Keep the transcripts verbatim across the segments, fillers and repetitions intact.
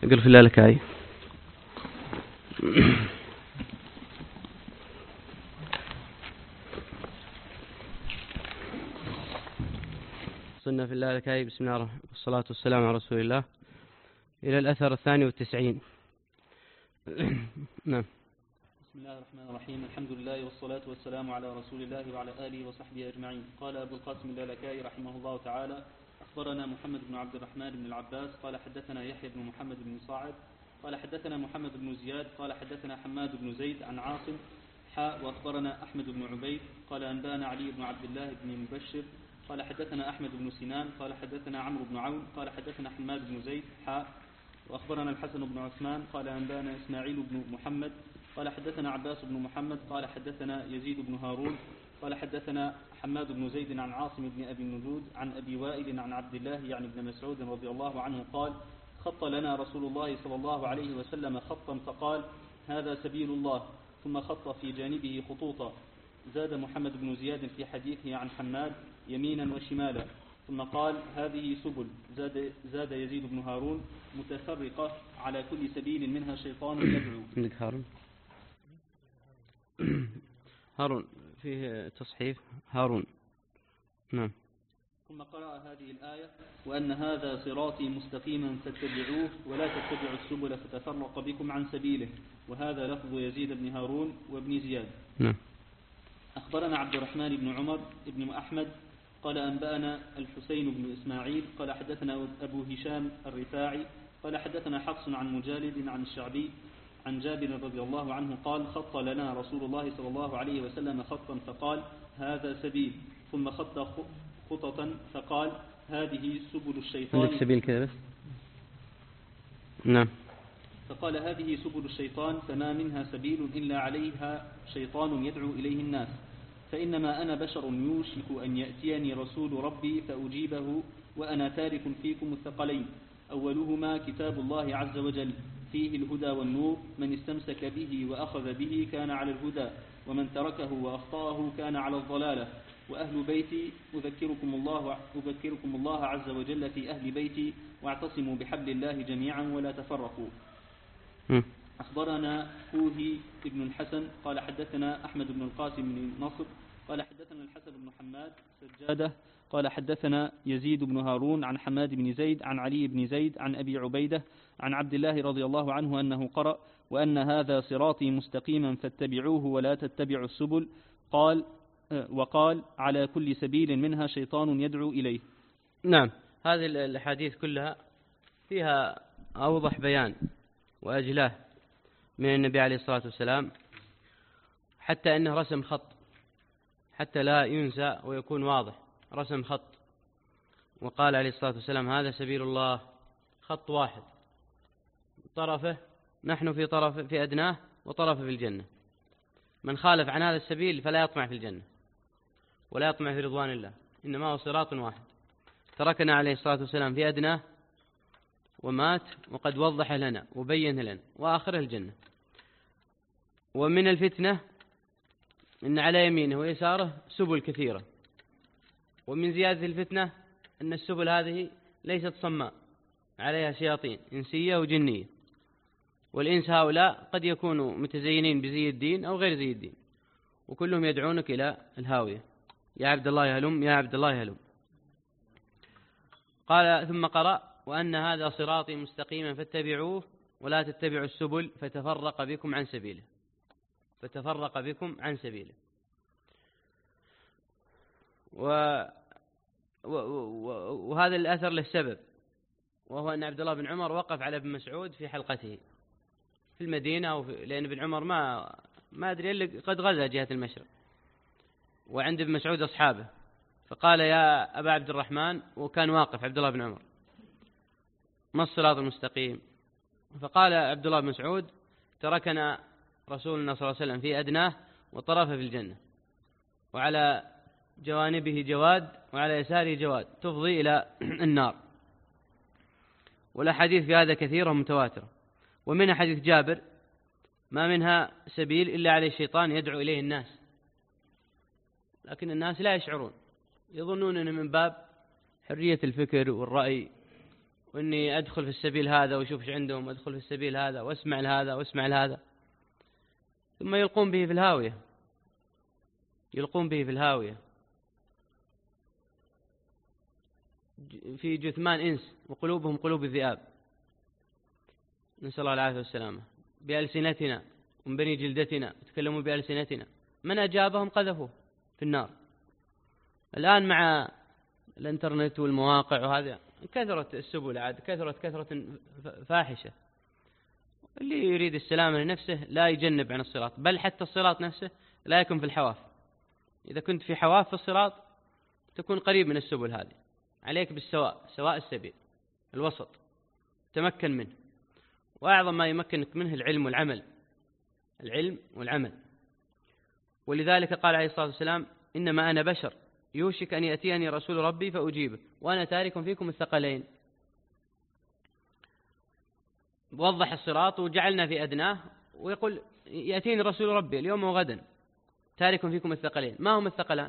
يقول في اللالكائي. وصلنا في اللالكائي. بسم الله الرحمن الرحيم والصلاة والسلام على رسول الله. إلى الأثر الثاني والتسعين. نعم. بسم الله الرحمن الرحيم. الحمد لله والصلاة والسلام على رسول الله وعلى آله وصحبه أجمعين. قال أبو القاسم اللالكائي رحمه الله تعالى: أخبرنا محمد بن عبد الرحمن بن العباس قال حدثنا يحيى بن محمد بن صاعد قال حدثنا محمد بن زياد قال حدثنا حماد بن زيد عن عاصم حاء وأخبرنا أحمد بن عبيد قال أنبانا علي بن عبد الله بن مبشر قال حدثنا أحمد بن سنان قال حدثنا عمرو بن عون قال حدثنا حماد بن زيد حاء وأخبرنا الحسن بن عثمان قال أنبانا إسماعيل بن محمد قال حدثنا عباس بن محمد قال حدثنا يزيد بن هارون قال حدثنا حماد بن زيد عن عاصم بن أبي النجود عن أبي وائل عن عبد الله يعني ابن مسعود رضي الله عنه قال: خط لنا رسول الله صلى الله عليه وسلم خطا فقال: هذا سبيل الله، ثم خط في جانبه خطوطا. زاد محمد بن زياد في حديثه عن حماد يمينا وشمالا، ثم قال: هذه سبل. زاد, زاد يزيد بن هارون: متفرقة على كل سبيل منها شيطان يدعو. عندك هارون هارون فيه تصحيف هارون. نعم. ثم قرأ هذه الآية: وأن هذا صراطي مستقيما فاتبعوه ولا تتبعوا السبل فتفرق بكم عن سبيله. وهذا لفظ يزيد بن هارون وابن زياد. نعم. أخبرنا عبد الرحمن بن عمر بن أحمد قال أنبأنا الحسين بن إسماعيل قال حدثنا أبو هشام الرفاعي قال حدثنا حفص عن مجالد عن الشعبي عن جابر رضي الله عنه قال: خط لنا رسول الله صلى الله عليه وسلم خطا فقال: هذا سبيل، ثم خط خططا فقال: هذه سبل الشيطان. عندك سبيل كذا بس. نعم. فقال: هذه سبل الشيطان، فما منها سبيل إلا عليها شيطان يدعو إليه الناس، فإنما أنا بشر يوشك أن يأتيني رسول ربي فأجيبه وأنا تارك فيكم الثقلين، أولهما كتاب الله عز وجل فيه الهدى والنور، من استمسك به وأخذ به كان على الهدى، ومن تركه وأخطأه كان على الضلالة. وأهل بيتي أذكركم الله, أذكركم الله عز وجل في أهل بيتي، واعتصموا بحبل الله جميعا ولا تفرقوا. م. أخبرنا كوهي ابن الحسن قال حدثنا أحمد بن القاسم بن نصر قال حدثنا الحسن بن حماد سجادة قال حدثنا يزيد بن هارون عن حماد بن زيد عن علي بن زيد عن أبي عبيدة عن عبد الله رضي الله عنه أنه قرأ: وأن هذا صراطي مستقيما فاتبعوه ولا تتبعوا السبل، قال وقال: على كل سبيل منها شيطان يدعو إليه. نعم. هذه الحديث كلها فيها أوضح بيان وأجلاه من النبي عليه الصلاة والسلام، حتى أنه رسم خط حتى لا ينسى ويكون واضح. رسم خط وقال عليه الصلاة والسلام: هذا سبيل الله، خط واحد طرفه نحن في طرف في أدناه وطرفه في الجنة. من خالف عن هذا السبيل فلا يطمع في الجنة ولا يطمع في رضوان الله، إنما هو صراط واحد. تركنا عليه الصلاة والسلام في أدناه ومات وقد وضح لنا وبين لنا وآخره الجنة. ومن الفتنة إن على يمينه ويساره سبل كثيرة، ومن زيادة الفتنة أن السبل هذه ليست صماء، عليها شياطين إنسية وجنية، والإنس هؤلاء قد يكونوا متزينين بزي الدين أو غير زي الدين، وكلهم يدعونك إلى الهاوية. يا عبد الله يهلم، يا عبد الله يهلم. قال ثم قرأ: وأن هذا صراطي مستقيما فاتبعوه ولا تتبعوا السبل فتفرق بكم عن سبيله فتفرق بكم عن سبيله. و... و... و... وهذا الأثر له سبب، وهو أن عبد الله بن عمر وقف على ابن مسعود في حلقته في المدينة، أو في... لأن ابن عمر ما ما أدري إلا قد غزا جهة المشرق، وعند ابن مسعود أصحابه، فقال: يا أبا عبد الرحمن، وكان واقف عبد الله بن عمر: ما الصراط المستقيم؟ فقال عبد الله بن مسعود: تركنا رسولنا صلى الله عليه وسلم في أدناه وطرفه في الجنة، وعلى جوانبه جواد وعلى يساره جواد تفضي إلى النار. والأحاديث في هذا كثيرة متواترة، ومنها حديث جابر: ما منها سبيل إلا عليه الشيطان يدعو إليه الناس، لكن الناس لا يشعرون، يظنون أنه من باب حرية الفكر والرأي وإني أدخل في السبيل هذا وأشوف إيش عندهم، أدخل في السبيل هذا وأسمع لهذا وأسمع لهذا، ثم يلقون به في الهاوية، يلقون به في الهاوية في جثمان إنس وقلوبهم قلوب الذئاب، نسأل الله العافية والسلامة. بألسنتنا ومن بني جلدتنا يتكلموا بألسنتنا، من أجابهم قذفوه في النار. الآن مع الانترنت والمواقع وهذا كثرت السبل، عاد كثرت كثرة فاحشة. اللي يريد السلامة لنفسه لا يجنب عن الصراط، بل حتى الصراط نفسه لا يكون في الحواف. إذا كنت في حواف في الصراط تكون قريب من السبل هذه، عليك بالسواء، سواء السبيل الوسط، تمكن منه. وأعظم ما يمكنك منه العلم والعمل، العلم والعمل. ولذلك قال عليه الصلاة والسلام: إنما أنا بشر يوشك أن يأتيني رسول ربي فأجيبه وأنا تارك فيكم الثقلين. وضح الصراط وجعلنا في أدناه، ويقول يأتيني رسول ربي اليوم وغدا تارك فيكم الثقلين. ما هم الثقلان؟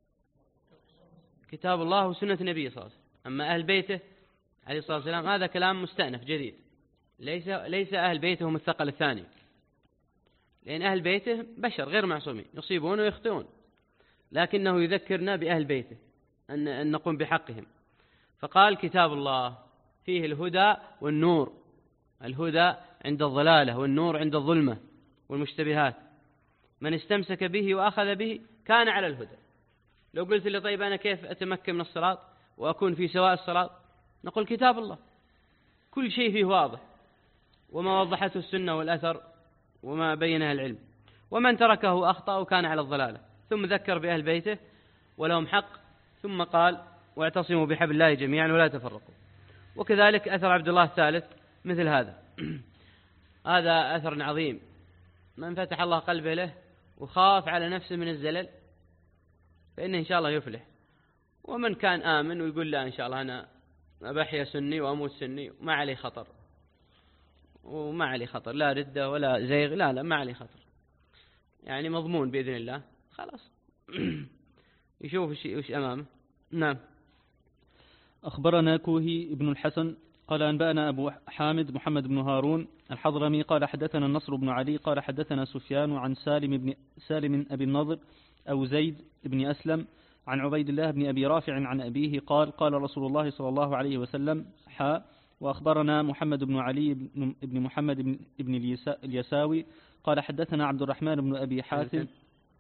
كتاب الله وسنة النبي صلى الله عليه وسلم. أما أهل بيته عليه الصلاة والسلام هذا كلام مستأنف جديد، ليس ليس أهل بيته هم الثقل الثاني، لأن أهل بيته بشر غير معصومين، يصيبون ويخطئون، لكنه يذكرنا بأهل بيته أن, أن نقوم بحقهم. فقال كتاب الله فيه الهدى والنور، الهدى عند الضلالة والنور عند الظلمة والمشتبهات. من استمسك به وأخذ به كان على الهدى. لو قلت لي طيب أنا كيف أتمكن من الصراط وأكون في سواء الصراط؟ نقول كتاب الله، كل شيء فيه واضح، وما وضحته السنة والأثر وما بينها العلم. ومن تركه أخطأ وكان على الضلالة. ثم ذكر بأهل بيته ولهم حق، ثم قال: واعتصموا بحبل الله جميعا ولا تفرقوا. وكذلك أثر عبد الله الثالث مثل هذا. هذا أثر عظيم، من فتح الله قلبه له وخاف على نفسه من الزلل فإنه إن شاء الله يفلح. ومن كان آمن ويقول لا إن شاء الله أنا أبحيا سني وأموت سني ما علي خطر، وما علي خطر، لا ردة ولا زيغ، لا لا ما علي خطر، يعني مضمون بإذن الله، خلاص يشوف وش أمامه. نعم. أخبرنا كوهي ابن الحسن قال أنبأنا أبو حامد محمد بن هارون الحضرمي قال حدثنا النصر بن علي قال حدثنا سفيان عن سالم بن سالم أبي النضر أو زيد بن أسلم عن عبيد الله بن أبي رافع عن أبيه قال: قال رسول الله صلى الله عليه وسلم: حاء. وأخبرنا محمد بن علي بن محمد بن اليساوي قال حدثنا عبد الرحمن بن أبي حاتم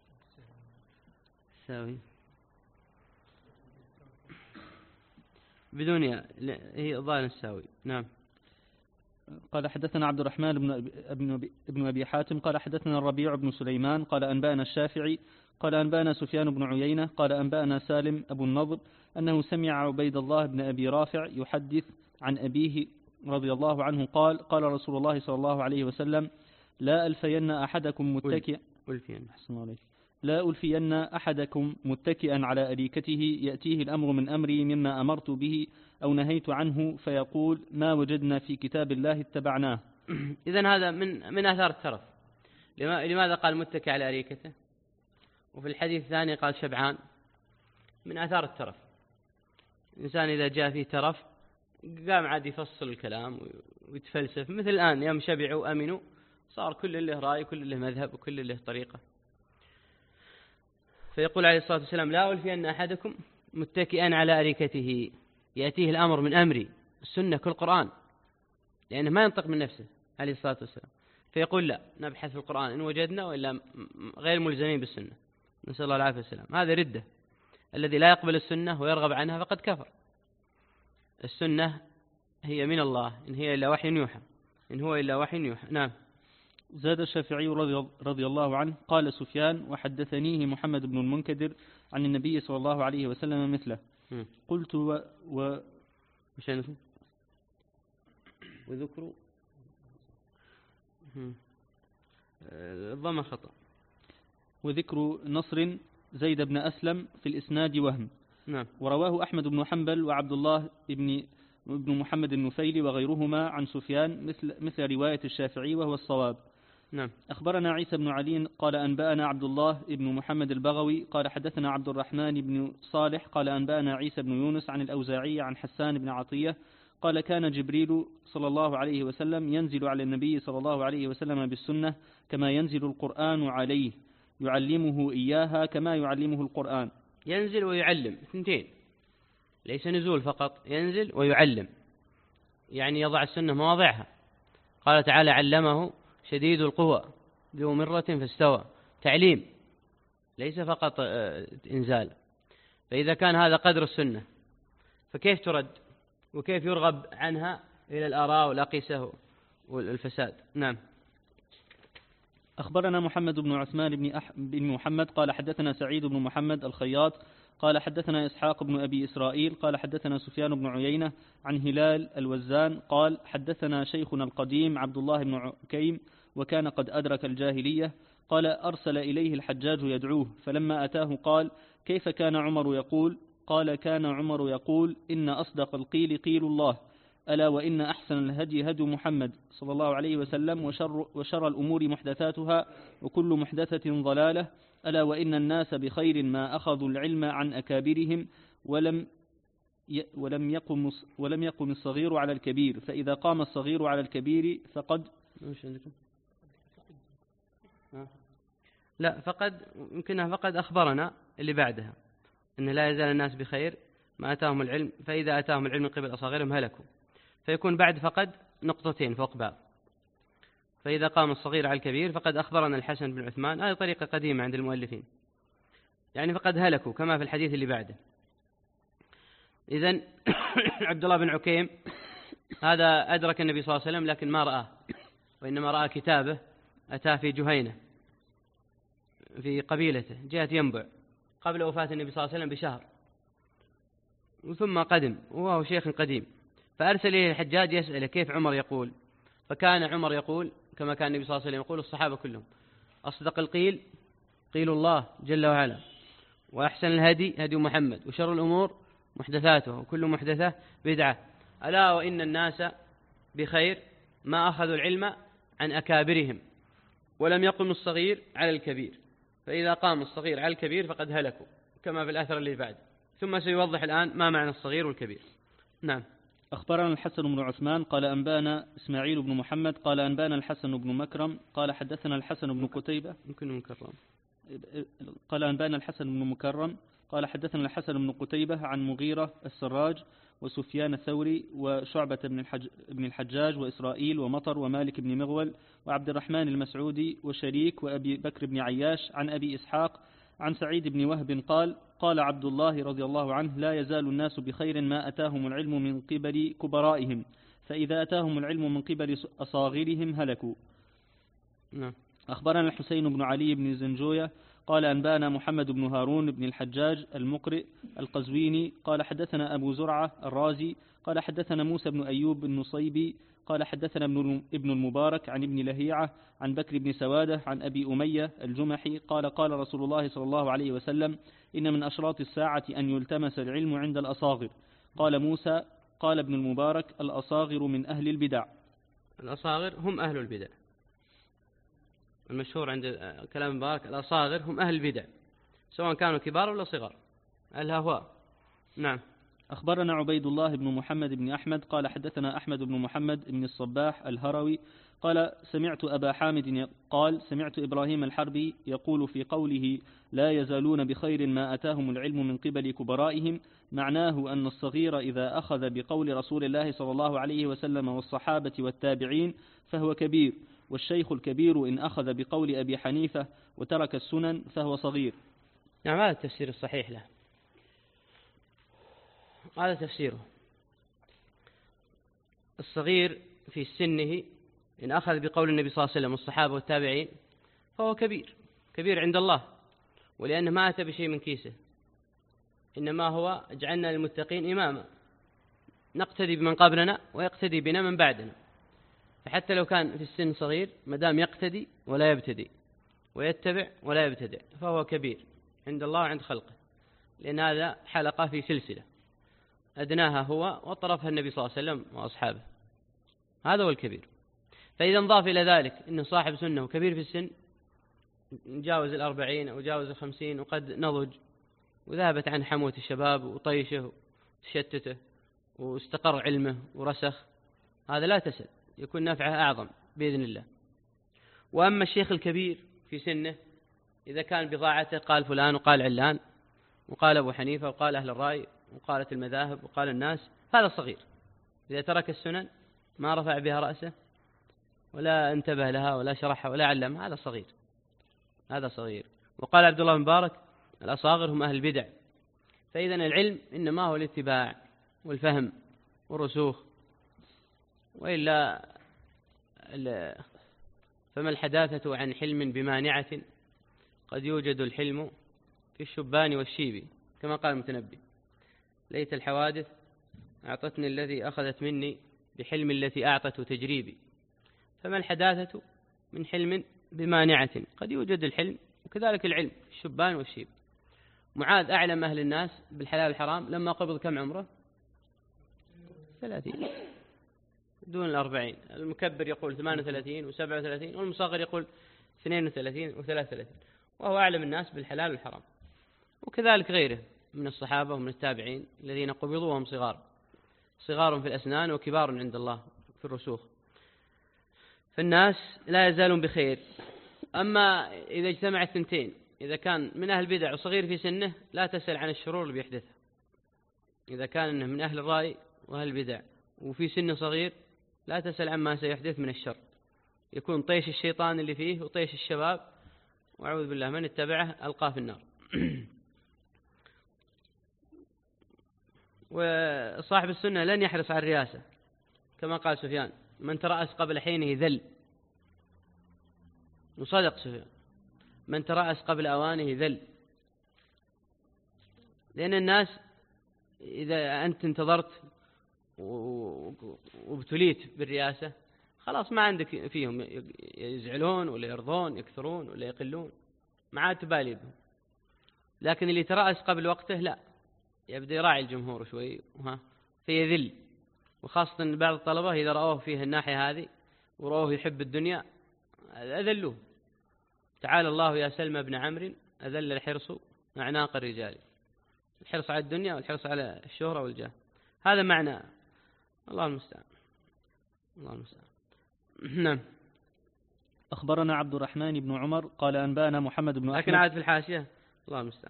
ساوي بدون يا هي ضال الساوي. نعم. قال حدثنا عبد الرحمن بن ابن ابن ابي حاتم قال حدثنا الربيع بن سليمان قال انبانا الشافعي قال انبانا سفيان بن عيينة قال انبانا سالم ابو النضر انه سمع عبيد الله بن ابي رافع يحدث عن ابيه رضي الله عنه قال: قال رسول الله صلى الله عليه وسلم: لا ألفين أحدكم متكئا أحسن عليك لا ألفين أحدكم متكئا على أريكته يأتيه الأمر من أمري مما أمرت به أو نهيت عنه فيقول: ما وجدنا في كتاب الله اتبعناه. إذن هذا من من آثار الترف. لماذا قال متكئ على أريكته؟ وفي الحديث الثاني قال شبعان. من آثار الترف. الإنسان إذا جاء فيه ترف قام عاد يفصل الكلام ويتفلسف، مثل الآن يوم شبعوا وأمنوا صار كل له رأي، كل له مذهب، وكل له طريقة. فيقول عليه الصلاة والسلام: لا ألفين أحدكم متكئا على أريكته يأتيه الأمر من أمري. السنة كل قرآن، لأنه ما ينطق من نفسه عليه الصلاة والسلام. فيقول: لا، نبحث في القرآن إن وجدنا، وإلا غير ملزمين بالسنة. نسأل الله العافية والسلام. هذا ردة. الذي لا يقبل السنة ويرغب عنها فقد كفر. السنة هي من الله، إن هي إلا وحي يوحى، إن هو إلا وحي يوحى. نعم. زاد الشافعي رضي الله عنه قال سفيان: وحدثنيه محمد بن المنكدر عن النبي صلى الله عليه وسلم مثله. م. قلت و, و... وذكروا الضم خطأ. وذكر نصر زيد بن أسلم في الإسناد وهم. نعم. ورواه أحمد بن حنبل وعبد الله بن ابن محمد النفيلي وغيرهما عن سفيان مثل مثل رواية الشافعي وهو الصواب. نعم. أخبرنا عيسى بن علي قال أنبأنا عبد الله بن محمد البغوي قال حدثنا عبد الرحمن بن صالح قال أنبأنا عيسى بن يونس عن الأوزاعي عن حسان بن عطية قال كان جبريل صلى الله عليه وسلم ينزل على النبي صلى الله عليه وسلم بالسنة كما ينزل القرآن عليه يعلمه إياها كما يعلمه القرآن. ينزل ويعلم اثنتين، ليس نزول فقط، ينزل ويعلم، يعني يضع السنة مواضعها. قال تعالى علمه شديد القوى ذو مرة فاستوى، تعليم ليس فقط إنزال. فإذا كان هذا قدر السنة فكيف ترد وكيف يرغب عنها إلى الآراء والأقيسة والفساد؟ نعم. أخبرنا محمد بن عثمان بن, أح... بن محمد قال حدثنا سعيد بن محمد الخياط قال حدثنا إسحاق بن أبي إسرائيل قال حدثنا سفيان بن عيينة عن هلال الوزان قال حدثنا شيخنا القديم عبد الله بن عكيم وكان قد أدرك الجاهلية قال أرسل إليه الحجاج يدعوه فلما أتاه قال كيف كان عمر يقول؟ قال كان عمر يقول إن أصدق القيل قيل الله ألا وإن أحسن الهدي هدي محمد صلى الله عليه وسلم وشر, وشر الأمور محدثاتها وكل محدثة ضلالة ألا وإن الناس بخير ما أخذوا العلم عن أكابرهم ولم ولم يقم ولم يقم الصغير على الكبير فإذا قام الصغير على الكبير فقد لا فقد يمكنها فقد أخبرنا اللي بعدها أن لا يزال الناس بخير ما أتاهم العلم فإذا أتاهم العلم من قبل أصاغرهم هلكوا، فيكون بعد فقد نقطتين فوق بعض. فإذا قام الصغير على الكبير فقد أخبرنا الحسن بن عثمان، هذه طريقة قديمة عند المؤلفين، يعني فقد هلكوا كما في الحديث اللي بعده. إذن عبد الله بن عكيم هذا أدرك النبي صلى الله عليه وسلم لكن ما رآه، وإنما رأى كتابه أتاه في جهينة في قبيلته جهة ينبع قبل وفاة النبي صلى الله عليه وسلم بشهر، ثم قدم وهو شيخ قديم، فأرسل إليه الحجاج يسأله كيف عمر يقول، فكان عمر يقول كما كان النبي صلى الله عليه وسلم يقول الصحابة كلهم أصدق القيل قيل الله جل وعلا وأحسن الهدي هدي محمد وشر الأمور محدثاتها وكل محدثة بدعة ألا وإن الناس بخير ما أخذوا العلم عن أكابرهم ولم يقم الصغير على الكبير فإذا قام الصغير على الكبير فقد هلكوا كما في الأثر اللي بعد، ثم سيوضح الآن ما معنى الصغير والكبير. نعم. أخبرنا الحسن بن عثمان قال أنبانا إسماعيل بن محمد قال أنبانا الحسن بن مكرم قال حدثنا الحسن بن قتيبة ممكن مكرم قال أنبانا الحسن بن مكرم قال حدثنا الحسن بن قتيبة عن مغيرة السراج وسفيان الثوري وشعبة بن, الحج بن الحجاج وإسرائيل ومطر ومالك بن مغول وعبد الرحمن المسعودي وشريك وأبي بكر بن عياش عن أبي إسحاق عن سعيد بن وهب قال قال عبد الله رضي الله عنه لا يزال الناس بخير ما أتاهم العلم من قبل كبرائهم فإذا أتاهم العلم من قبل أصاغرهم هلكوا. نعم. أخبرنا الحسين بن علي بن زنجوية قال أنبانا محمد بن هارون بن الحجاج المقرئ القزويني قال حدثنا أبو زرعة الرازي قال حدثنا موسى بن أيوب النصيبي قال حدثنا ابن المبارك عن ابن لهيعة عن بكر بن سوادة عن أبي أمية الجمحي قال قال رسول الله صلى الله عليه وسلم إن من أشراط الساعة أن يلتمس العلم عند الأصاغر. قال موسى قال ابن المبارك الأصاغر من أهل البدع. الأصاغر هم أهل البدع، المشهور عند كلام المبارك الأصاغر هم أهل البدع سواء كانوا كبار ولا صغار الهواء. نعم. أخبرنا عبيد الله بن محمد بن أحمد قال حدثنا أحمد بن محمد بن الصباح الهروي قال سمعت أبا حامد قال سمعت إبراهيم الحربي يقول في قوله لا يزالون بخير ما أتاهم العلم من قبل كبرائهم معناه أن الصغير إذا أخذ بقول رسول الله صلى الله عليه وسلم والصحابة والتابعين فهو كبير، والشيخ الكبير إن أخذ بقول أبي حنيفة وترك السنن فهو صغير. نعم هذا التفسير الصحيح له، هذا تفسيره. الصغير في سنه إن أخذ بقول النبي صلى الله عليه وسلم والصحابة والتابعين فهو كبير، كبير عند الله، ولأنه ما أتى بشيء من كيسه، إنما هو اجعلنا للمتقين إماما نقتدي بمن قبلنا ويقتدي بنا من بعدنا. فحتى لو كان في السن صغير مدام يقتدي ولا يبتدي ويتبع ولا يبتدع فهو كبير عند الله وعند خلقه، لأن هذا حلقة في سلسلة أدناها هو وطرفها النبي صلى الله عليه وسلم وأصحابه، هذا هو الكبير. فإذا انضاف إلى ذلك أنه صاحب سنة وكبير في السن جاوز الأربعين أو جاوز الخمسين وقد نضج وذهبت عن حموة الشباب وطيشه وتشتته واستقر علمه ورسخ، هذا لا تسل، يكون نفعه أعظم بإذن الله. وأما الشيخ الكبير في سنه، إذا كان بضاعته قال فلان وقال علان وقال أبو حنيفة وقال أهل الرأي وقالت المذاهب وقال الناس، هذا صغير. إذا ترك السنن ما رفع بها رأسه ولا انتبه لها ولا شرحها ولا علمها، هذا صغير، هذا صغير. وقال عبد الله مبارك: الأصاغر هم أهل البدع. فإذا العلم إنما هو الاتباع والفهم والرسوخ، وإلا فما الحداثة عن حلم بمانعة، قد يوجد الحلم في الشبان والشيب، كما قال المتنبي: ليت الحوادث أعطتني الذي أخذت مني بحلم التي أعطت تجريبي. فما الحداثة من حلم بمانعة، قد يوجد الحلم وكذلك العلم في الشبان والشيب. معاذ أعلم أهل الناس بالحلال والحرام لما قبض كم عمره؟ ثلاثين دون الأربعين. المكبر يقول ثمانية وثلاثين وسبعة وثلاثين، والمصغر يقول اثنين وثلاثين وثلاثة وثلاثين، وهو أعلم الناس بالحلال والحرام. وكذلك غيره من الصحابة ومن التابعين الذين قبضوا وهم صغار، صغار في الأسنان وكبار عند الله في الرسوخ. فالناس لا يزالون بخير. أما إذا اجتمع الثنتين، إذا كان من أهل البدع وصغير في سنه، لا تسأل عن الشرور اللي بيحدثها. إذا كان من أهل الرأي وأهل البدع وفي سن صغير، لا تسأل عما سيحدث من الشر، يكون طيش الشيطان اللي فيه وطيش الشباب، وأعوذ بالله من اتبعه ألقاه في النار. وصاحب السنة لن يحرص على الرياسة، كما قال سفيان: من ترأس قبل حينه ذل. وصدق سفيان: من ترأس قبل أوانه ذل. لأن الناس إذا أنت انتظرت وابتليت بالرياسة، خلاص ما عندك فيهم، يزعلون ولا يرضون، يكثرون ولا يقلون، ما عاد تبالي بهم. لكن اللي ترأس قبل وقته لا، يبدأ يراعي الجمهور شوي وها فيذل. وخاصة أن بعض الطلبة إذا رأوه فيه الناحية هذه ورأوه يحب الدنيا أذلوه. تعالى الله يا سلمى بن عمرو: أذل الحرص أعناق الرجال. الحرص على الدنيا والحرص على الشهرة والجاه، هذا معنى. الله المستعان، الله المستعان. نعم. أخبرنا عبد الرحمن بن عمر قال أنبانا محمد بن أحمد. لكن عاد في الحاشية: الله المستعان.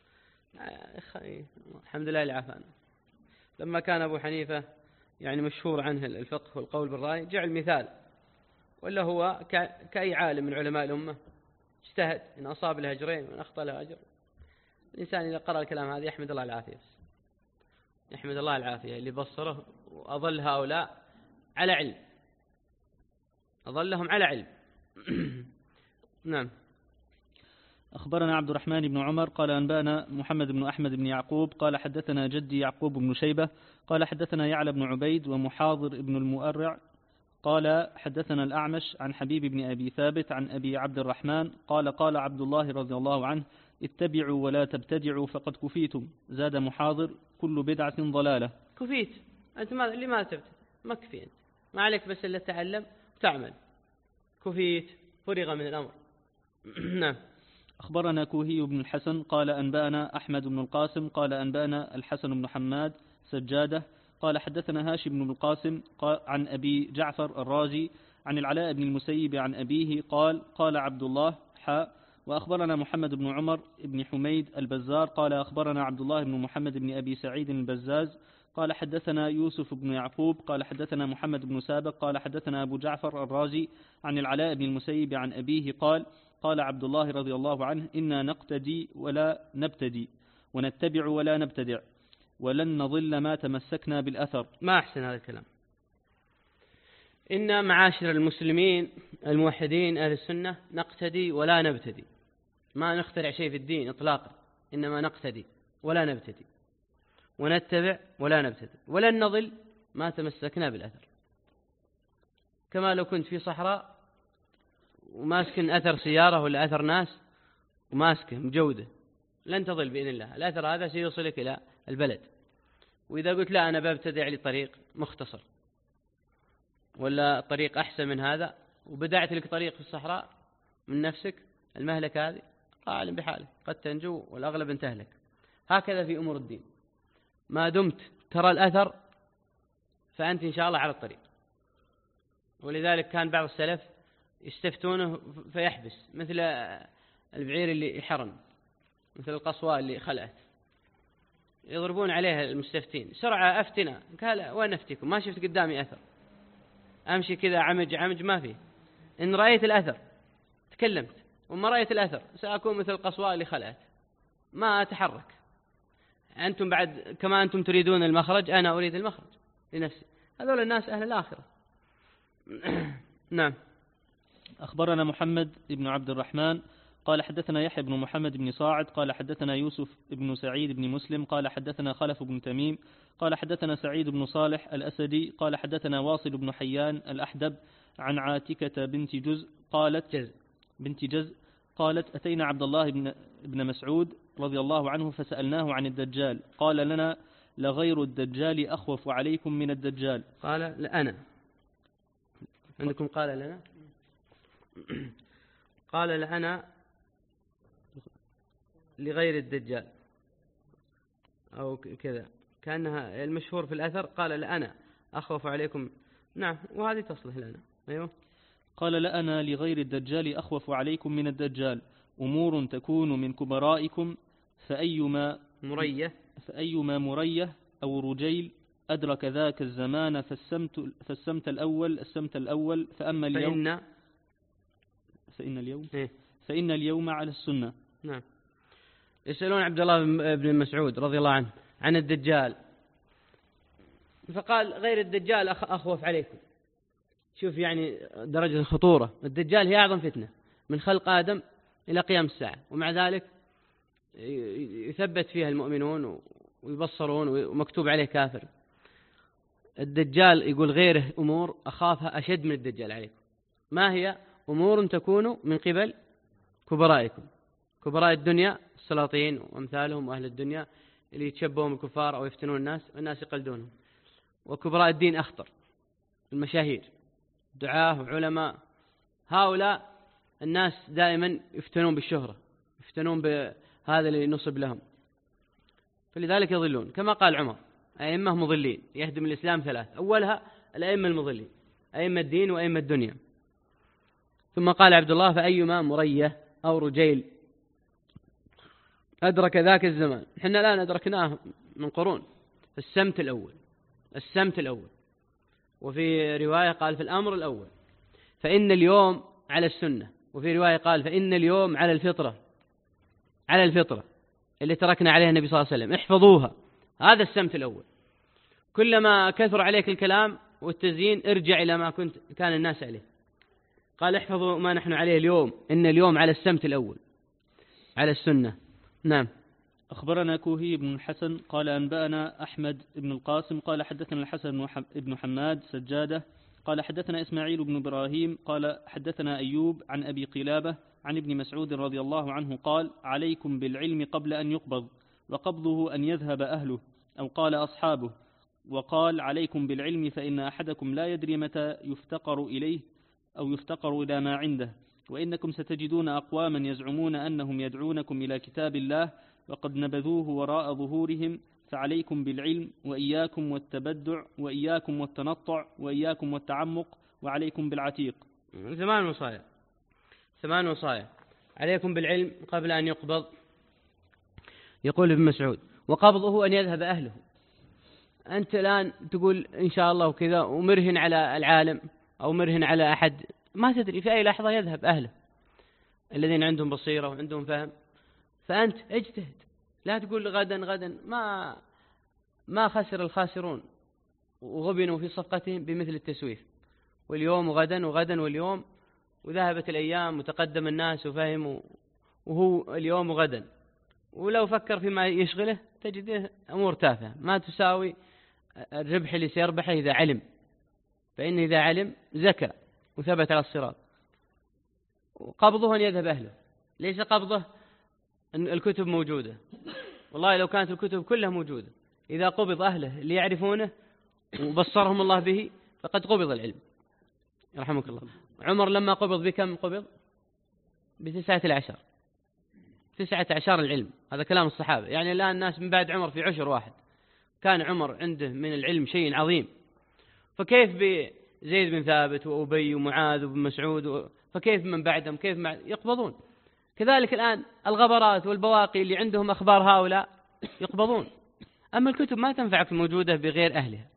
الحمد لله اللي عافانا. لما كان أبو حنيفة يعني مشهور عنه الفقه والقول بالرأي، جعل مثال، ولا هو كأي عالم من علماء الأمة اجتهد، إن أصاب له أجرين وإن أخطأ له أجر. الإنسان إذا قرأ الكلام هذا يحمد الله العافية، يحمد الله العافية اللي بصره وأظل هؤلاء على علم، أظلهم على علم. نعم. أخبرنا عبد الرحمن بن عمر قال أنبانا محمد بن أحمد بن يعقوب قال حدثنا جدي يعقوب بن شيبة قال حدثنا يعلى بن عبيد ومحاضر بن المؤرع قال حدثنا الأعمش عن حبيب بن أبي ثابت عن أبي عبد الرحمن قال قال عبد الله رضي الله عنه: اتبعوا ولا تبتدعوا فقد كفيتم. زاد محاضر: كل بدعة ضلالة. كفيت أنت ما اللي ما تبت ما كفي أنت، ما عليك بس إلا تعلم وتعمل. كفيت، فرغ من الأمر. نعم. أخبرنا كوهي بن الحسن قال أنبانا أحمد بن القاسم قال أنبانا الحسن بن حماد سجادة قال حدثنا هاشم بن القاسم عن أبي جعفر الرازي عن العلاء بن المسيب عن أبيه قال قال عبد الله حاء. وأخبرنا محمد بن عمر بن حميد البزار قال أخبرنا عبد الله بن محمد بن أبي سعيد البزاز قال حدثنا يوسف بن يعقوب قال حدثنا محمد بن سابق قال حدثنا أبو جعفر الرازي عن العلاء بن المسيب عن أبيه قال قال عبد الله رضي الله عنه: إنا نقتدي ولا نبتدي، ونتبع ولا نبتدع، ولن نضل ما تمسكنا بالأثر. ما أحسن هذا الكلام. إن معاشر المسلمين الموحدين أهل السنة نقتدي ولا نبتدي، ما نخترع شيء في الدين إطلاقا، إنما نقتدي ولا نبتدي، ونتبع ولا نبتدع، ولن نضل ما تمسكنا بالأثر. كما لو كنت في صحراء وماسكن أثر سيارة ولا أثر ناس وماسكه مجودة، لن تضل بإذن الله. الأثر هذا سيوصلك إلى البلد. وإذا قلت لا أنا ببتدع لي طريق مختصر ولا طريق أحسن من هذا، وبدعت لك طريق في الصحراء من نفسك، المهلكة هذه أعلم بحاله، قد تنجو والأغلب أن تهلك. هكذا في أمور الدين، ما دمت ترى الأثر فأنت إن شاء الله على الطريق. ولذلك كان بعض السلف يستفتونه فيحبس، مثل البعير اللي يحرن، مثل القصواء اللي خلعت، يضربون عليها المستفتين، سرعة أفتنا، قال وين أفتكم؟ ما شفت قدامي أثر، أمشي كذا عمج عمج ما فيه، إن رأيت الأثر تكلمت، وما رأيت الأثر سأكون مثل القصواء اللي خلعت، ما أتحرك. أنتم بعد كما أنتم تريدون المخرج، أنا أريد المخرج لنفسي. هذول الناس أهل الآخرة. نعم. أخبرنا محمد بن عبد الرحمن قال حدثنا يحيى بن محمد بن صاعد قال حدثنا يوسف بن سعيد بن مسلم قال حدثنا خلف بن تميم قال حدثنا سعيد بن صالح الأسدي قال حدثنا واصل بن حيان الأحدب عن عاتكة بنت جزء قالت جز بنت جزء قالت أتينا عبد الله بن, بن مسعود رضي الله عنه فسألناه عن الدجال قال لنا لغير الدجال أخوف عليكم من الدجال. قال لأنا، عندكم قال لنا، قال لأنا لغير الدجال أو كذا، كأنها المشهور في الأثر قال لأنا أخوف عليكم. نعم، وهذه تصلح لنا. أيوه. قال لأنا لغير الدجال أخوف عليكم من الدجال أمور تكون من كبرائكم فأيما مريه فأيما مريه أو رجيل أدرك ذاك الزمان فالسمت, فالسمت الأول السمت الأول فأما اليوم فإن, فإن اليوم إيه؟ فإن اليوم على السنة. نعم. يسألون عبد الله بن مسعود رضي الله عنه عن الدجال، فقال غير الدجال أخوف عليكم. شوف يعني درجة الخطورة. الدجال هي أعظم فتنة من خلق آدم إلى قيام الساعة، ومع ذلك يثبت فيها المؤمنون ويبصرون ومكتوب عليه كافر. الدجال يقول غيره أمور أخافها أشد من الدجال عليكم. ما هي؟ أمور تكون من قبل كبرائكم، كبراء الدنيا، السلاطين وأمثالهم وأهل الدنيا اللي يتشبهون بالكفار أو يفتنون الناس والناس يقلدونهم. وكبراء الدين أخطر، المشاهير، دعاة وعلماء، هؤلاء الناس دائما يفتنون بالشهرة، يفتنون بهذا اللي نصب لهم، فلذلك يضلون. كما قال عمر أئمة مضلين يهدم الإسلام ثلاث، أولها الأئمة المضلين، أئمة الدين وأئمة الدنيا. ثم قال عبد الله فأيما مريه أو رجيل أدرك ذاك الزمان. حنا الآن أدركناه من قرون. السمت الأول، السمت الأول. وفي رواية قال في الأمر الأول، فإن اليوم على السنة. وفي رواية قال فإن اليوم على الفطرة، على الفطرة اللي تركنا عليها النبي صلى الله عليه وسلم، احفظوها. هذا السمت الأول. كلما كثر عليك الكلام والتزيين ارجع إلى ما كنت كان الناس عليه. قال احفظوا ما نحن عليه اليوم، إن اليوم على السمت الأول، على السنة. نعم. أخبرنا كوهي بن الحسن قال أنبأنا أحمد بن القاسم قال حدثنا الحسن بن حماد سجادة قال حدثنا إسماعيل بن إبراهيم قال حدثنا أيوب عن أبي قلابة عن ابن مسعود رضي الله عنه قال عليكم بالعلم قبل أن يقبض، وقبضه أن يذهب أهله، أو قال أصحابه. وقال عليكم بالعلم فإن أحدكم لا يدري متى يفتقر إليه أو يفتقر إلى ما عنده، وإنكم ستجدون أقواما يزعمون أنهم يدعونكم إلى كتاب الله وقد نبذوه وراء ظهورهم، فعليكم بالعلم وإياكم والتبدع وإياكم والتنطع وإياكم والتعمق وعليكم بالعتيق. ثمان وصايا، ثمان وصايا. عليكم بالعلم قبل أن يقبض. يقول ابن مسعود وقبضه أن يذهب أهله. أنت الآن تقول إن شاء الله وكذا ومرهن على العالم أو مرهن على أحد، ما تدري في أي لحظة يذهب أهله الذين عندهم بصيرة وعندهم فهم. فأنت اجتهد، لا تقول غدا غدا. ما ما خسر الخاسرون وغبنوا في صفقتهم بمثل التسويف، واليوم وغدا وغدا واليوم، وذهبت الأيام وتقدم الناس وفهموا، وهو اليوم وغدا. ولو فكر فيما يشغله تجده أمور تافهة ما تساوي الربح اللي سيربحه إذا علم. فإن إذا علم زكى وثبت على الصراط. قبضه أن يذهب أهله، ليس قبضه أن الكتب موجودة. والله لو كانت الكتب كلها موجودة، إذا قبض أهله ليعرفونه وبصرهم الله به فقد قبض العلم. رحمك الله. عمر لما قبض بكم قبض؟ بتسعة العشر، تسعة عشر العلم. هذا كلام الصحابة. يعني الآن الناس من بعد عمر في عشر واحد. كان عمر عنده من العلم شيء عظيم، فكيف بزيد بن ثابت وأبي ومعاذ وبن مسعود و... فكيف من بعدهم كيف مع... يقبضون. كذلك الآن الغبرات والبواقي اللي عندهم أخبار هؤلاء يقبضون. أما الكتب ما تنفعك موجودة بغير أهلها.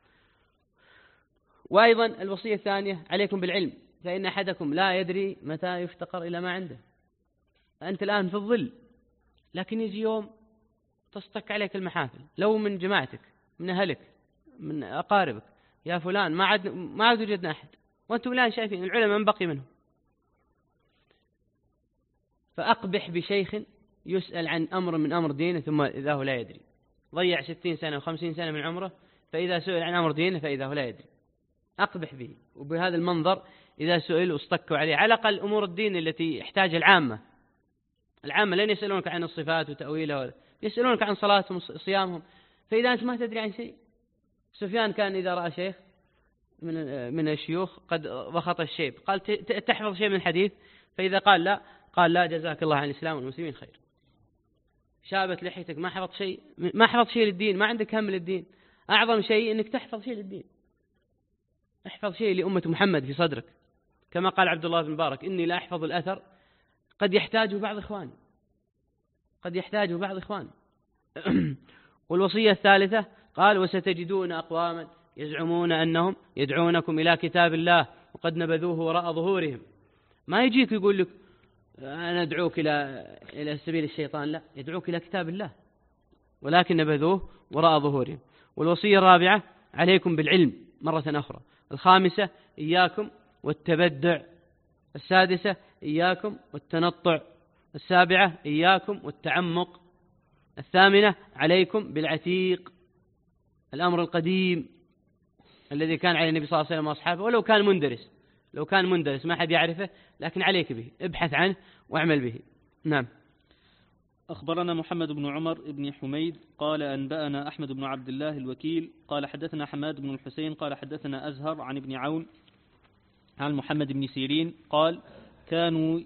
وأيضا الوصية الثانية عليكم بالعلم، فإن أحدكم لا يدري متى يفتقر إلى ما عنده. أنت الآن في الظل، لكن يجي يوم تصطك عليك المحافل، لو من جماعتك من أهلك من أقاربك، يا فلان ما عاد ما عاد وجدنا أحد، وأنتم الآن شايفين العلماء من بقي منهم. فأقبح بشيخ يسأل عن أمر من أمر دينه ثم إذا هو لا يدري، ضيع ستين سنة وخمسين سنة من عمره، فإذا سئل عن أمر دينه فإذا هو لا يدري. أقبح به. وبهذا المنظر إذا سئل واصطكوا عليه، على الأقل أمور الدين التي يحتاج العامة العامة لن يسألونك عن الصفات وتأويلها، يسألونك عن صلاتهم وصيامهم. فإذا أنت ما تدري عن شيء. سفيان كان إذا رأى شيخ من من الشيوخ قد وخط الشيب قال تحفظ شيء من الحديث، فإذا قال لا قال لا جزاك الله عن الإسلام والمسلمين خير. شابت لحيتك ما حفظت شيء، ما حفظت شيء للدين، ما عندك هم للدين. أعظم شيء أنك تحفظ شيء للدين، احفظ شيء لأمة محمد في صدرك، كما قال عبد الله بن مبارك إني لا أحفظ الأثر قد يحتاجه بعض إخواني قد يحتاجه بعض إخواني والوصية الثالثة قال وستجدون أقواما يزعمون أنهم يدعونكم إلى كتاب الله وقد نبذوه وراء ظهورهم. ما يجيك يقول لك أنا أدعوك إلى إلى سبيل الشيطان، لا، يدعوك إلى كتاب الله ولكن نبذوه وراء ظهورهم. والوصية الرابعة عليكم بالعلم مرة أخرى. الخامسة إياكم والتبدع. السادسة إياكم والتنطع. السابعة إياكم والتعمق. الثامنة عليكم بالعتيق، الأمر القديم الذي كان على النبي صلى الله عليه وسلم وأصحابه، ولو كان مندرس لو كان مندرس ما حد يعرفه، لكن عليك به، ابحث عنه واعمل به. نعم. أخبرنا محمد بن عمر بن حميد قال أنبأنا أحمد بن عبد الله الوكيل قال حدثنا حماد بن الحسين قال حدثنا أزهر عن ابن عون عن محمد بن سيرين قال كانوا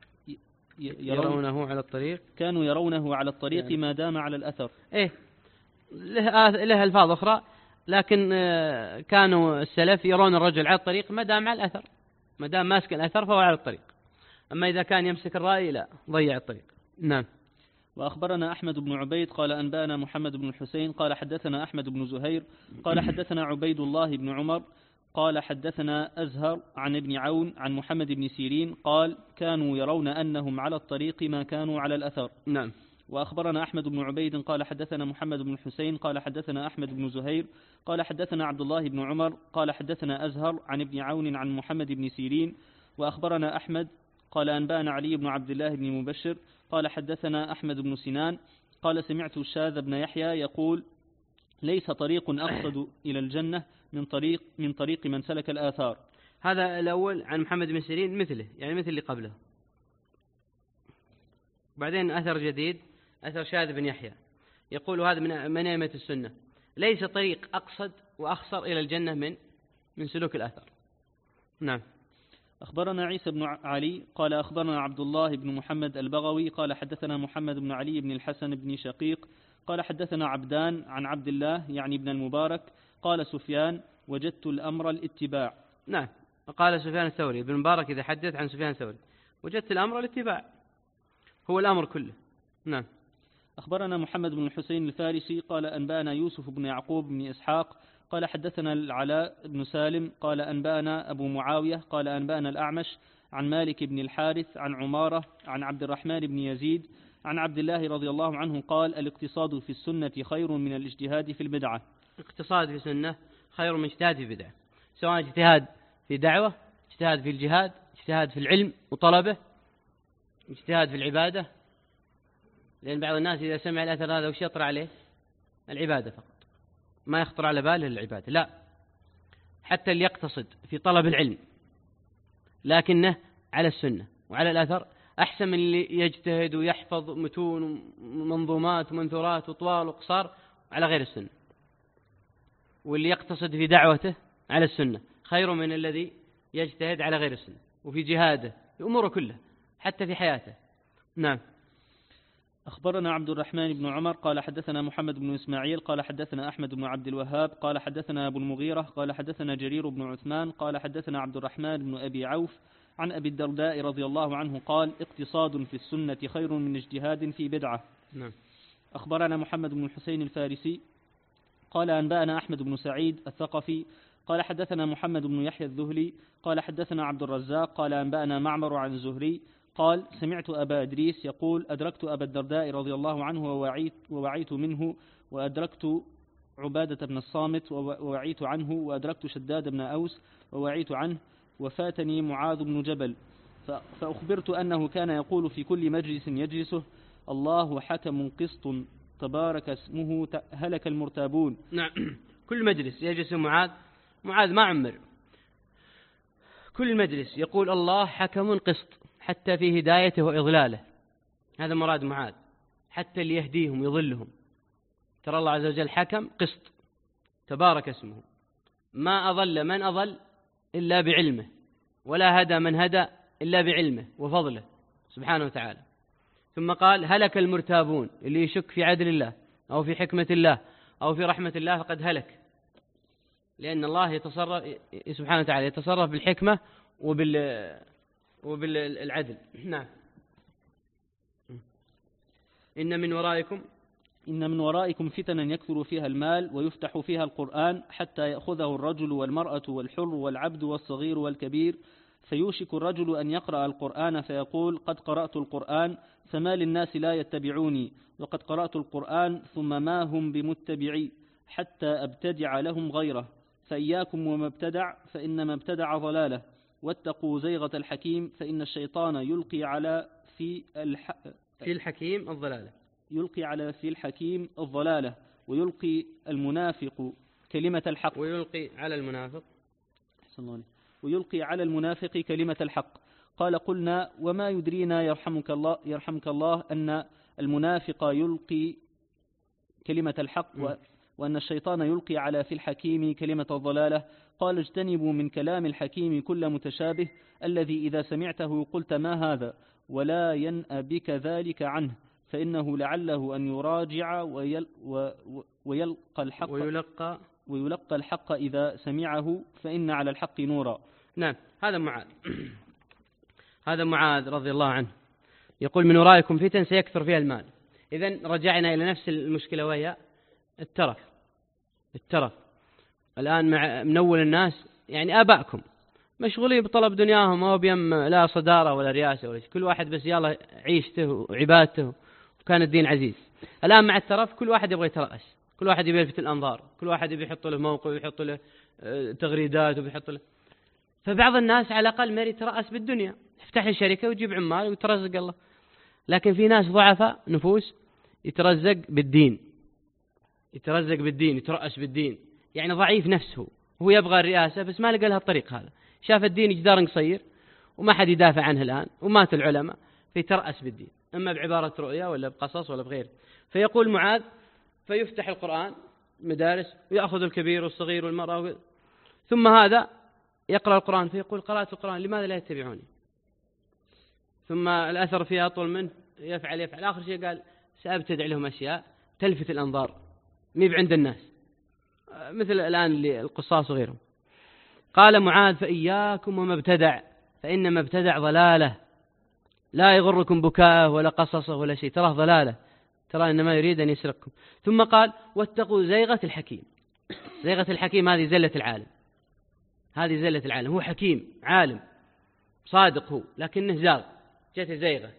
يرونه على الطريق كانوا يرونه على الطريق يعني ما دام على الأثر. إيه له له ألفاظ أخرى، لكن كانوا السلف يرون الرجل على الطريق ما دام على الأثر، ما دام ماسك الأثر فهو على الطريق. أما إذا كان يمسك الرأي لا، ضيع الطريق. نعم. وأخبرنا أحمد بن عبيد قال أنبأنا محمد بن الحسين قال حدثنا أحمد بن زهير قال حدثنا عبيد الله بن عمر قال حدثنا أزهر عن ابن عون عن محمد بن سيرين قال كانوا يرون أنهم على الطريق ما كانوا على الأثر. نعم. وأخبرنا أحمد بن عبيد قال حدثنا محمد بن الحسين قال حدثنا أحمد بن زهير قال حدثنا عبد الله بن عمر قال حدثنا أزهر عن ابن عون عن محمد بن سيرين. وأخبرنا أحمد قال أنبأنا علي بن عبد الله بن مبشر قال حدثنا أحمد بن سنان قال سمعت الشاذ بن يحيى يقول ليس طريق أقصد إلى الجنة من طريق من طريق من سلك الآثار. هذا الأول عن محمد بن سيرين مثله، يعني مثل اللي قبله. بعدين أثر جديد أثر شاذ بن يحيى يقول هذا من من أئمة السنة ليس طريق أقصد وأخصر إلى الجنة من من سلوك الآثار. نعم. أخبرنا عيسى بن علي قال أخبرنا عبد الله بن محمد البغوي قال حدثنا محمد بن علي بن الحسن بن شقيق قال حدثنا عبدان عن عبد الله يعني ابن المبارك قال سفيان وجدت الأمر الاتباع. نعم. قال سفيان الثوري ابن المبارك إذا حدث عن سفيان الثوري وجدت الأمر الاتباع، هو الأمر كله. نعم. أخبرنا محمد بن الحسين الفارسي قال أنبأنا يوسف بن يعقوب بن إسحاق قال حدثنا العلاء بن سالم قال أنبأنا أبو معاوية قال أنبأنا الأعمش عن مالك بن الحارث عن عمارة عن عبد الرحمن بن يزيد عن عبد الله رضي الله عنه قال الاقتصاد في السنة خير من الاجتهاد في البدعة. الاقتصاد في السنة خير من اجتهاد في البدعة، سواء اجتهاد في دعوة، اجتهاد في الجهاد، اجتهاد في العلم وطلبه، اجتهاد في العبادة. لأن بعض الناس إذا سمع الأثر هذا وش يطرع عليه؟ العبادة فقط، ما يخطر على باله العبادة. لا، حتى اللي يقتصد في طلب العلم لكنه على السنة وعلى الأثر أحسن من اللي يجتهد ويحفظ متون ومنظومات ومنثورات وطوال وقصار على غير السنة. واللي يقتصد في دعوته على السنة خير من الذي يجتهد على غير السنة وفي جهاده في أموره كلها حتى في حياته. نعم. أخبرنا عبد الرحمن بن عمر قال حدثنا محمد بن إسماعيل قال حدثنا أحمد بن عبد الوهاب قال حدثنا أبو المغيرة قال حدثنا جرير بن عثمان قال حدثنا عبد الرحمن بن أبي عوف عن أبي الدرداء رضي الله عنه قال اقتصاد في السنة خير من اجتهاد في بدعة. نعم. أخبرنا محمد بن الحسين الفارسي قال أنبأنا أحمد بن سعيد الثقفي قال حدثنا محمد بن يحيى الذهلي قال حدثنا عبد الرزاق قال أنبأنا معمر عن الزهري قال سمعت أبا إدريس يقول أدركت أبا الدرداء رضي الله عنه ووعيت, ووعيت منه وأدركت عبادة بن الصامت ووعيت عنه وأدركت شداد بن أوس ووعيت عنه وفاتني معاذ بن جبل فأخبرت أنه كان يقول في كل مجلس يجلسه الله حكم قسط تبارك اسمه هلك المرتابون. نعم. كل مجلس يجلس معاذ معاذ ما عمر، كل مجلس يقول الله حكم قسط حتى في هدايته وإضلاله، هذا مراد معاذ، حتى اللي يهديهم يضلهم. ترى الله عز وجل حكم قسط تبارك اسمه، ما أضل من أضل إلا بعلمه، ولا هدى من هدى إلا بعلمه وفضله سبحانه وتعالى. ثم قال هلك المرتابون، اللي يشك في عدل الله أو في حكمة الله أو في رحمة الله فقد هلك، لأن الله يتصرف سبحانه وتعالى يتصرف بالحكمة وبال وبالعدل. نعم. إن من ورائكم إن من ورائكم فتنا يكثر فيها المال ويفتح فيها القرآن حتى يأخذه الرجل والمرأة والحر والعبد والصغير والكبير، فيوشك الرجل أن يقرأ القرآن فيقول قد قرأت القرآن فما للناس لا يتبعوني، وقد قرأت القرآن ثم ما هم بمتبعي حتى أبتدع لهم غيره، فإياكم وما ابتدع فإنما ابتدع ضلاله، واتقوا زيغة الحكيم فإن الشيطان يلقي على في الح... في الحكيم الضلالة يلقي على في الحكيم الضلالة ويلقي المنافق كلمة الحق ويلقي على المنافق ويلقي على المنافق كلمة الحق. قال قلنا وما يدرينا يرحمك الله يرحمك الله أن المنافق يلقي كلمة الحق و... وأن الشيطان يلقي على في الحكيم كلمة الضلالة. قال اجتنبوا من كلام الحكيم كل متشابه الذي إذا سمعته قلت ما هذا ولا ينأ بك ذلك عنه، فإنه لعله أن يراجع ويل و... ويلقى الحق ويلقى ويلقى الحق إذا سمعه فإن على الحق نورا. نعم. هذا معاذ هذا معاذ رضي الله عنه يقول من ورائكم فتن سيكثر فيها المال. إذن رجعنا إلى نفس المشكلة وهي الترف. الترف الآن مع منول الناس، يعني آباءكم مشغولين بطلب دنياهم، ما هو بيم لا صدارة ولا رئاسة ولا شيء، كل واحد بس يلا عيشته وعبادته وكان الدين عزيز. الآن مع الترف كل واحد يبغى يترأس، كل واحد يبي يلفت الأنظار، كل واحد يبي يحط له موقع ويحط له تغريدات وبيحط له. فبعض الناس على الأقل ما يترأس بالدنيا، يفتح لي شركة ويجيب عمال ويترزق الله. لكن في ناس ضعفاء نفوس يترزق بالدين، يترزق بالدين يترأس بالدين، يعني ضعيف نفسه، هو يبغى الرئاسة بس ما لقى لها الطريق. هذا شاف الدين جدار قصير وما حد يدافع عنه الآن ومات العلماء، فيترأس بالدين إما بعبارة رؤيا ولا بقصص ولا بغير. فيقول معاذ فيفتح القرآن مدارس ويأخذ الكبير والصغير والمرأة، ثم هذا يقرأ القرآن فيقول قرأت القرآن لماذا لا يتبعوني؟ ثم الأثر فيها أطول منه، يفعل يفعل آخر شيء قال سأبتدع لهم أشياء تلفت الأنظار ميب عند الناس، مثل الآن القصاص وغيرهم. قال معاذ فإياكم وما ابتدع فإنما ابتدع ضلاله، لا يغركم بكاءه ولا قصصه ولا شيء، تراه ضلاله، ترى إنما يريد أن يسرقكم. ثم قال واتقوا زيغة الحكيم. زيغة الحكيم هذه زلة العالم، هذه زلة العالم. هو حكيم عالم صادق هو لكنه زاغ، جاءت زيغة.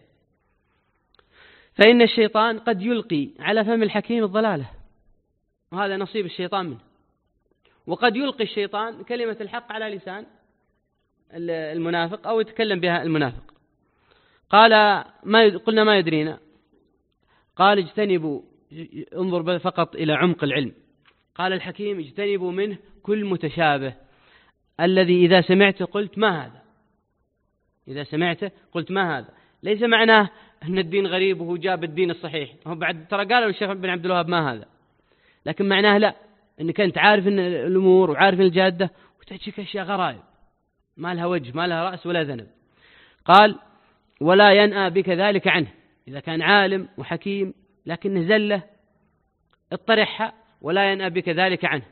فإن الشيطان قد يلقي على فم الحكيم الضلالة، وهذا نصيب الشيطان منه، وقد يلقي الشيطان كلمة الحق على لسان المنافق أو يتكلم بها المنافق. قال ما قلنا ما يدرينا، قال اجتنبوا، انظر فقط إلى عمق العلم. قال الحكيم اجتنبوا منه كل متشابه الذي إذا سمعته قلت ما هذا، إذا سمعته قلت ما هذا. ليس معناه أن الدين غريب وهو جاب الدين الصحيح، هو بعد ترى قالوا الشيخ بن عبد الوهاب ما هذا، لكن معناه لا، أنك أنت عارف أن الأمور وعارف الجادة وتأتيك أشياء غرائب ما لها وجه ما لها رأس ولا ذنب. قال ولا ينأى بك ذلك عنه، إذا كان عالم وحكيم لكنه زلة اطرحها ولا ينأى بك ذلك عنه،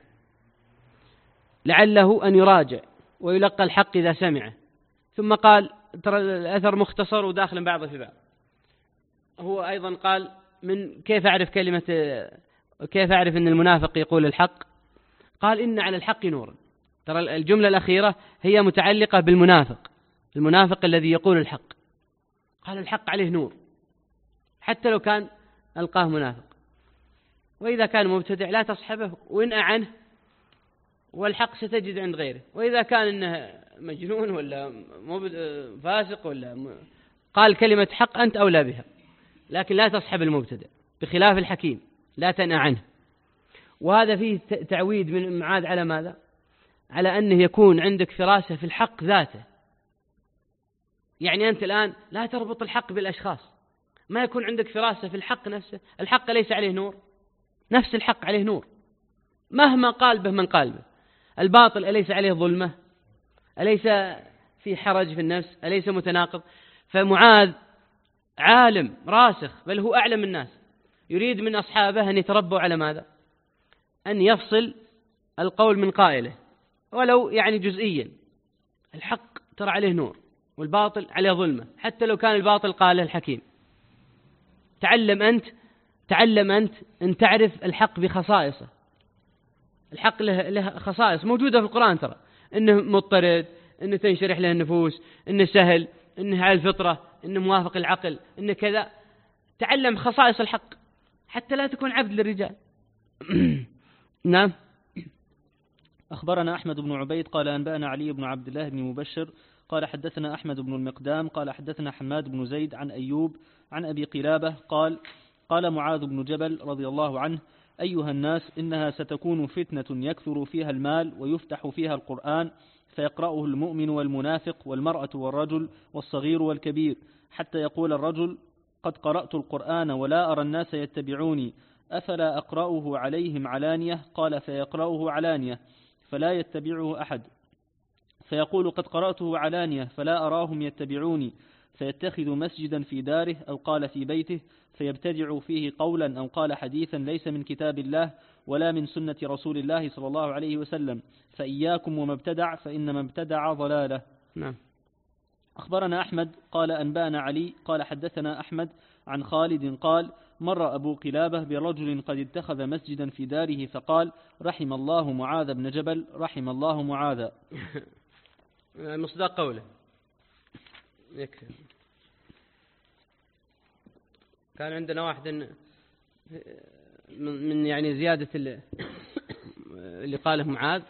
لعله أن يراجع ويلقى الحق إذا سمعه. ثم قال ترى الأثر مختصر وداخل بعضه في بعض. هو أيضا قال من كيف أعرف كلمة كيف أعرف أن المنافق يقول الحق؟ قال إن على الحق نورا. ترى الجملة الأخيرة هي متعلقة بالمنافق، المنافق الذي يقول الحق. قال الحق عليه نور حتى لو كان ألقاه منافق. وإذا كان مبتدع لا تصحبه وانأ عنه، والحق ستجد عند غيره. وإذا كان إنه مجنون ولا فاسق ولا م... قال كلمة حق أنت أولى بها، لكن لا تصحب المبتدع، بخلاف الحكيم لا تنأ عنه. وهذا فيه تعويد من معاذ على ماذا؟ على أنه يكون عندك فراسة في الحق ذاته. يعني أنت الآن لا تربط الحق بالأشخاص، ما يكون عندك فراسة في الحق نفسه. الحق ليس عليه نور، نفس الحق عليه نور مهما قال به من قال به. الباطل أليس عليه ظلمة؟ أليس في حرج في النفس؟ أليس متناقض؟ فمعاذ عالم راسخ، بل هو أعلم الناس، يريد من أصحابه أن يتربوا على ماذا؟ أن يفصل القول من قائله ولو يعني جزئيا. الحق ترى عليه نور والباطل عليه ظلمة، حتى لو كان الباطل قاله الحكيم. تعلم أنت تعلم أنت أن تعرف الحق بخصائصه. الحق له, له خصائص موجودة في القرآن، ترى إنه مضطرد، إنه تنشرح له النفوس، إنه سهل، إنه على الفطرة، إنه موافق العقل، إنه كذا. تعلم خصائص الحق حتى لا تكون عبد للرجال. نعم. أخبرنا أحمد بن عبيد قال أنبأنا علي بن عبد الله بن مبشر قال حدثنا أحمد بن المقدام قال حدثنا حماد بن زيد عن أيوب عن أبي قلابة قال قال معاذ بن جبل رضي الله عنه: أيها الناس، إنها ستكون فتنة يكثر فيها المال ويفتح فيها القرآن فيقرأه المؤمن والمنافق والمرأة والرجل والصغير والكبير، حتى يقول الرجل: قد قرأت القرآن ولا أرى الناس يتبعوني، أفلا أقرأه عليهم علانية؟ قال: فيقرأه علانية فلا يتبعه أحد، فيقول: قد قرأته علانية فلا أراهم يتبعوني، فيتخذ مسجدا في داره أو قال في بيته فيبتدع فيه قولا أو قال حديثا ليس من كتاب الله ولا من سنة رسول الله صلى الله عليه وسلم، فإياكم وما ابتدع فإن ما ابتدع ضلاله. نعم. أخبرنا أحمد قال أنبأنا علي قال حدثنا أحمد عن خالد قال: مر أبو قلابة برجل قد اتخذ مسجدا في داره فقال: رحم الله معاذ بن جبل، رحم الله معاذا. مصداق قوله يكفي. كان عندنا واحد من يعني زيادة اللي قاله معاذ،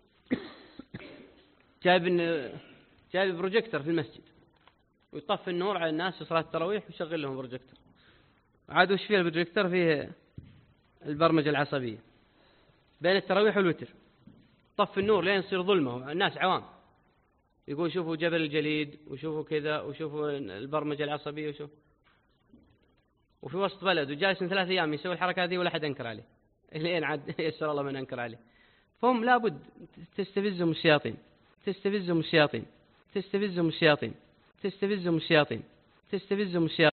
جايب جايب بروجيكتور في المسجد ويطفي النور على الناس في صلاة التراويح ويشغل لهم بروجيكتور. عاد وش فيه البروجيكتور؟ فيه البرمجة العصبية بين التراويح والوتر. طفي النور لين يصير ظلمة، الناس عوام يقول شوفوا جبل الجليد وشوفوا كذا وشوفوا البرمجة العصبية وشوف، وفي وسط بلد وجالس من ثلاث أيام يسوي الحركة هذه ولا حد أنكر عليه، لين عاد يسر الله من أنكر عليه. فهم لابد تستفزهم الشياطين تستفزهم الشياطين تستفزهم الشياطين تستفزهم الشياطين تستفزهم الشياطين